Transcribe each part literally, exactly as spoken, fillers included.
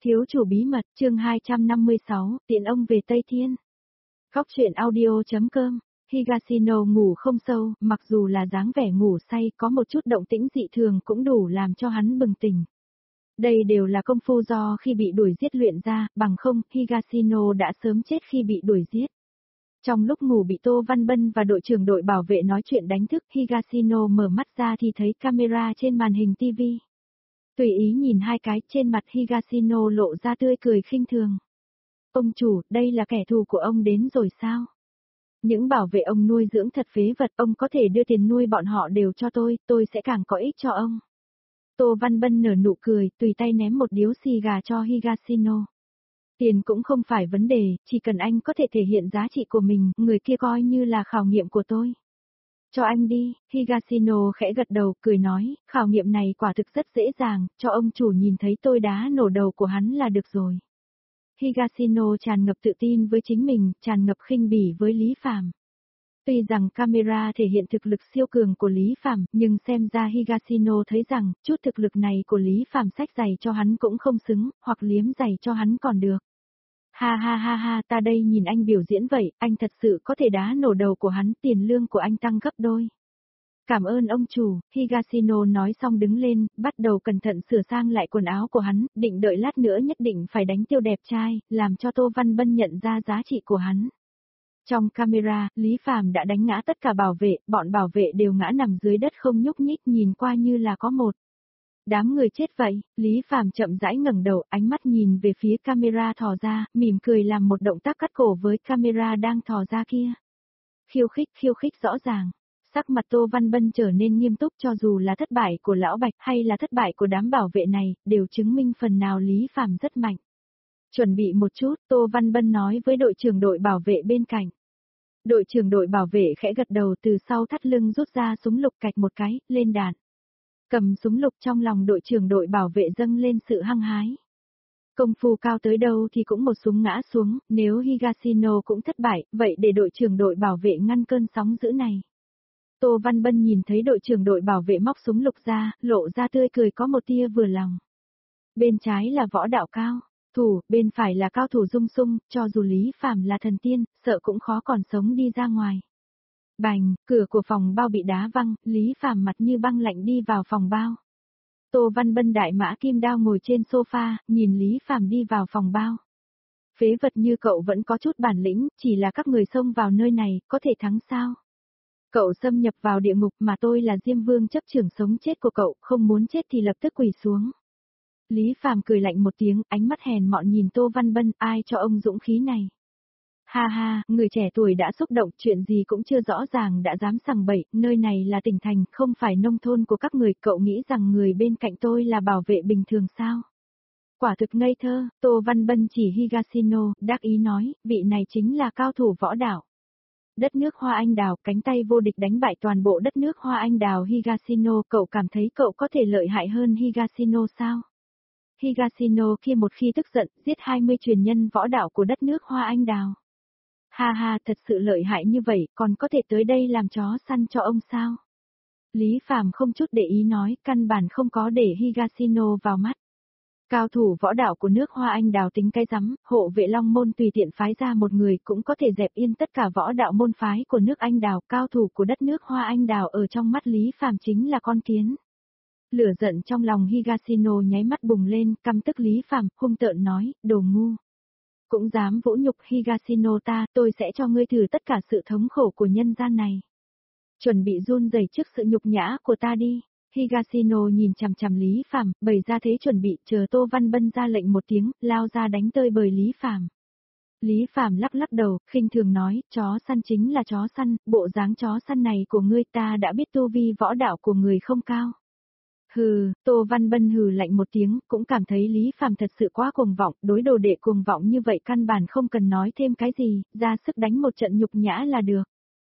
Thiếu chủ bí mật, chương hai trăm năm mươi sáu, tiện ông về Tây Thiên. Góc truyện audio.com, Higashino ngủ không sâu, mặc dù là dáng vẻ ngủ say, có một chút động tĩnh dị thường cũng đủ làm cho hắn bừng tỉnh. Đây đều là công phu do khi bị đuổi giết luyện ra, bằng không, Higashino đã sớm chết khi bị đuổi giết. Trong lúc ngủ bị Tô Văn Bân và đội trưởng đội bảo vệ nói chuyện đánh thức, Higashino mở mắt ra thì thấy camera trên màn hình ti vi. Tùy ý nhìn hai cái, trên mặt Higashino lộ ra tươi cười khinh thường. Ông chủ, đây là kẻ thù của ông đến rồi sao? Những bảo vệ ông nuôi dưỡng thật phế vật, ông có thể đưa tiền nuôi bọn họ đều cho tôi, tôi sẽ càng có ích cho ông. Tô Văn Bân nở nụ cười, tùy tay ném một điếu xì gà cho Higashino. Tiền cũng không phải vấn đề, chỉ cần anh có thể thể hiện giá trị của mình, người kia coi như là khảo nghiệm của tôi. Cho anh đi, Higashino khẽ gật đầu, cười nói, khảo nghiệm này quả thực rất dễ dàng, cho ông chủ nhìn thấy tôi đá nổ đầu của hắn là được rồi. Higashino tràn ngập tự tin với chính mình, tràn ngập khinh bỉ với Lý Phàm. Tuy rằng camera thể hiện thực lực siêu cường của Lý Phàm, nhưng xem ra Higashino thấy rằng, chút thực lực này của Lý Phàm xách giày cho hắn cũng không xứng, hoặc liếm giày cho hắn còn được. Ha ha ha ha, ta đây nhìn anh biểu diễn vậy, anh thật sự có thể đá nổ đầu của hắn, tiền lương của anh tăng gấp đôi. Cảm ơn ông chủ, Higashino nói xong đứng lên, bắt đầu cẩn thận sửa sang lại quần áo của hắn, định đợi lát nữa nhất định phải đánh tiêu đẹp trai, làm cho Tô Văn Bân nhận ra giá trị của hắn. Trong camera, Lý Phàm đã đánh ngã tất cả bảo vệ, bọn bảo vệ đều ngã nằm dưới đất không nhúc nhích, nhìn qua như là có một. Đám người chết vậy, Lý Phàm chậm rãi ngẩng đầu, ánh mắt nhìn về phía camera thò ra, mỉm cười làm một động tác cắt cổ với camera đang thò ra kia. Khiêu khích, khiêu khích rõ ràng. Sắc mặt Tô Văn Bân trở nên nghiêm túc, cho dù là thất bại của Lão Bạch hay là thất bại của đám bảo vệ này, đều chứng minh phần nào Lý Phàm rất mạnh. Chuẩn bị một chút, Tô Văn Bân nói với đội trưởng đội bảo vệ bên cạnh. Đội trưởng đội bảo vệ khẽ gật đầu, từ sau thắt lưng rút ra súng lục cạch một cái, lên đạn. Cầm súng lục, trong lòng đội trưởng đội bảo vệ dâng lên sự hăng hái. Công phu cao tới đâu thì cũng một súng ngã xuống, nếu Higashino cũng thất bại, vậy để đội trưởng đội bảo vệ ngăn cơn sóng dữ này. Tô Văn Bân nhìn thấy đội trưởng đội bảo vệ móc súng lục ra, lộ ra tươi cười có một tia vừa lòng. Bên trái là võ đạo cao thủ, bên phải là cao thủ Dung Sung, cho dù Lý Phàm là thần tiên, sợ cũng khó còn sống đi ra ngoài. Bành, cửa của phòng bao bị đá văng, Lý Phàm mặt như băng lạnh đi vào phòng bao. Tô Văn Bân đại mã kim đao ngồi trên sofa, nhìn Lý Phàm đi vào phòng bao. Phế vật như cậu vẫn có chút bản lĩnh, chỉ là các người xông vào nơi này, có thể thắng sao? Cậu xâm nhập vào địa ngục mà tôi là Diêm Vương chấp trưởng sống chết của cậu, không muốn chết thì lập tức quỳ xuống. Lý Phàm cười lạnh một tiếng, ánh mắt hèn mọn nhìn Tô Văn Bân, ai cho ông dũng khí này? Ha ha, người trẻ tuổi đã xúc động, chuyện gì cũng chưa rõ ràng đã dám sằng bậy, nơi này là tỉnh thành, không phải nông thôn của các người, cậu nghĩ rằng người bên cạnh tôi là bảo vệ bình thường sao? Quả thực ngây thơ, Tô Văn Bân chỉ Higashino, đắc ý nói, vị này chính là cao thủ võ đạo. Đất nước Hoa Anh Đào, cánh tay vô địch đánh bại toàn bộ đất nước Hoa Anh Đào Higashino, cậu cảm thấy cậu có thể lợi hại hơn Higashino sao? Higashino kia một khi tức giận, giết hai mươi truyền nhân võ đạo của đất nước Hoa Anh Đào. Ha ha, thật sự lợi hại như vậy, còn có thể tới đây làm chó săn cho ông sao? Lý Phàm không chút để ý nói, căn bản không có để Higashino vào mắt. Cao thủ võ đạo của nước Hoa Anh Đào tính cái rắm, hộ vệ Long Môn tùy tiện phái ra một người cũng có thể dẹp yên tất cả võ đạo môn phái của nước Anh Đào, cao thủ của đất nước Hoa Anh Đào ở trong mắt Lý Phàm chính là con kiến. Lửa giận trong lòng Higashino nháy mắt bùng lên, căm tức Lý Phàm, hung tợn nói, đồ ngu. Cũng dám vũ nhục Higashino ta, tôi sẽ cho ngươi thử tất cả sự thống khổ của nhân gian này. Chuẩn bị run rẩy trước sự nhục nhã của ta đi. Higashino nhìn chằm chằm Lý Phàm, bày ra thế chuẩn bị, chờ Tô Văn Bân ra lệnh một tiếng, lao ra đánh tơi bời Lý Phàm. Lý Phàm lắc lắc đầu, khinh thường nói, chó săn chính là chó săn, bộ dáng chó săn này của ngươi ta đã biết tu vi võ đạo của người không cao. Hừ, Tô Văn Bân hừ lạnh một tiếng, cũng cảm thấy Lý Phàm thật sự quá cuồng vọng, đối đồ đệ cuồng vọng như vậy căn bản không cần nói thêm cái gì, ra sức đánh một trận nhục nhã là được.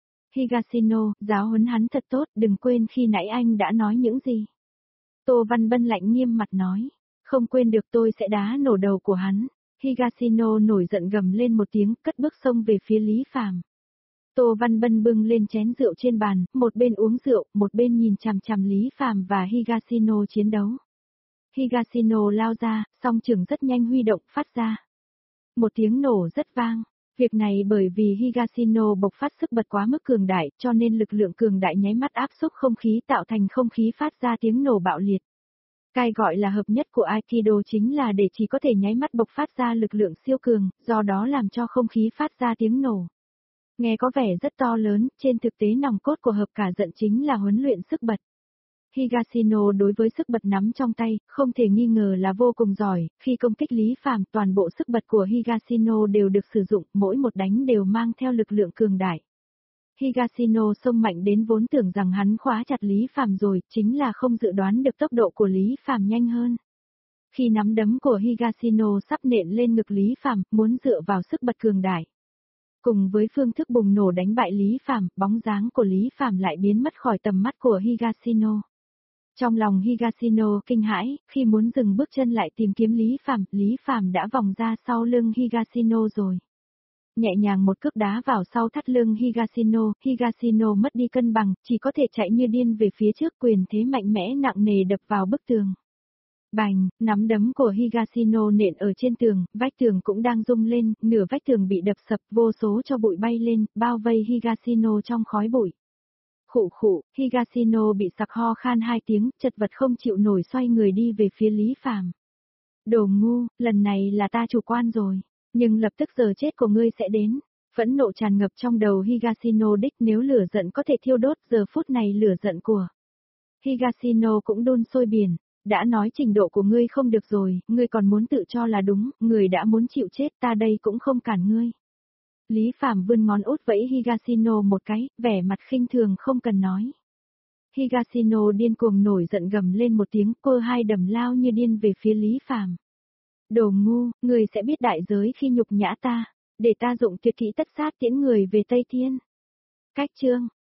Higashino, giáo huấn hắn thật tốt, đừng quên khi nãy anh đã nói những gì. Tô Văn Bân lạnh nghiêm mặt nói, không quên được, tôi sẽ đá nổ đầu của hắn. Higashino nổi giận gầm lên một tiếng, cất bước xông về phía Lý Phàm. Tô Văn Bân bưng lên chén rượu trên bàn, một bên uống rượu, một bên nhìn chằm chằm Lý Phàm và Higashino chiến đấu. Higashino lao ra, song trường rất nhanh huy động phát ra. Một tiếng nổ rất vang. Việc này bởi vì Higashino bộc phát sức bật quá mức cường đại, cho nên lực lượng cường đại nháy mắt áp xúc không khí tạo thành không khí phát ra tiếng nổ bạo liệt. Cái gọi là hợp nhất của Aikido chính là để chỉ có thể nháy mắt bộc phát ra lực lượng siêu cường, do đó làm cho không khí phát ra tiếng nổ. Nghe có vẻ rất to lớn, trên thực tế nòng cốt của hợp cả giận chính là huấn luyện sức bật. Higashino đối với sức bật nắm trong tay, không thể nghi ngờ là vô cùng giỏi, khi công kích Lý Phàm toàn bộ sức bật của Higashino đều được sử dụng, mỗi một đánh đều mang theo lực lượng cường đại. Higashino xông mạnh đến vốn tưởng rằng hắn khóa chặt Lý Phàm rồi, chính là không dự đoán được tốc độ của Lý Phàm nhanh hơn. Khi nắm đấm của Higashino sắp nện lên ngực Lý Phàm, muốn dựa vào sức bật cường đại. Cùng với phương thức bùng nổ đánh bại Lý Phàm, bóng dáng của Lý Phàm lại biến mất khỏi tầm mắt của Higashino. Trong lòng Higashino kinh hãi, khi muốn dừng bước chân lại tìm kiếm Lý Phàm, Lý Phàm đã vòng ra sau lưng Higashino rồi. Nhẹ nhàng một cước đá vào sau thắt lưng Higashino, Higashino mất đi cân bằng, chỉ có thể chạy như điên về phía trước, quyền thế mạnh mẽ nặng nề đập vào bức tường. Bành, nắm đấm của Higashino nện ở trên tường, vách tường cũng đang rung lên, nửa vách tường bị đập sập, vô số cho bụi bay lên, bao vây Higashino trong khói bụi. Khụ khụ, Higashino bị sặc ho khan hai tiếng, chật vật không chịu nổi xoay người đi về phía Lý Phàm. Đồ ngu, lần này là ta chủ quan rồi, nhưng lập tức giờ chết của ngươi sẽ đến. Phẫn nộ tràn ngập trong đầu Higashino đích, nếu lửa giận có thể thiêu đốt, giờ phút này lửa giận của Higashino cũng đun sôi biển. Đã nói trình độ của ngươi không được rồi, ngươi còn muốn tự cho là đúng, người đã muốn chịu chết, ta đây cũng không cản ngươi. Lý Phàm vươn ngón út vẫy Higashino một cái, vẻ mặt khinh thường không cần nói. Higashino điên cuồng nổi giận gầm lên một tiếng, cơ hai đầm lao như điên về phía Lý Phàm. Đồ ngu, người sẽ biết đại giới khi nhục nhã ta, để ta dụng tuyệt kỹ tất sát tiễn người về Tây Thiên. Cách chương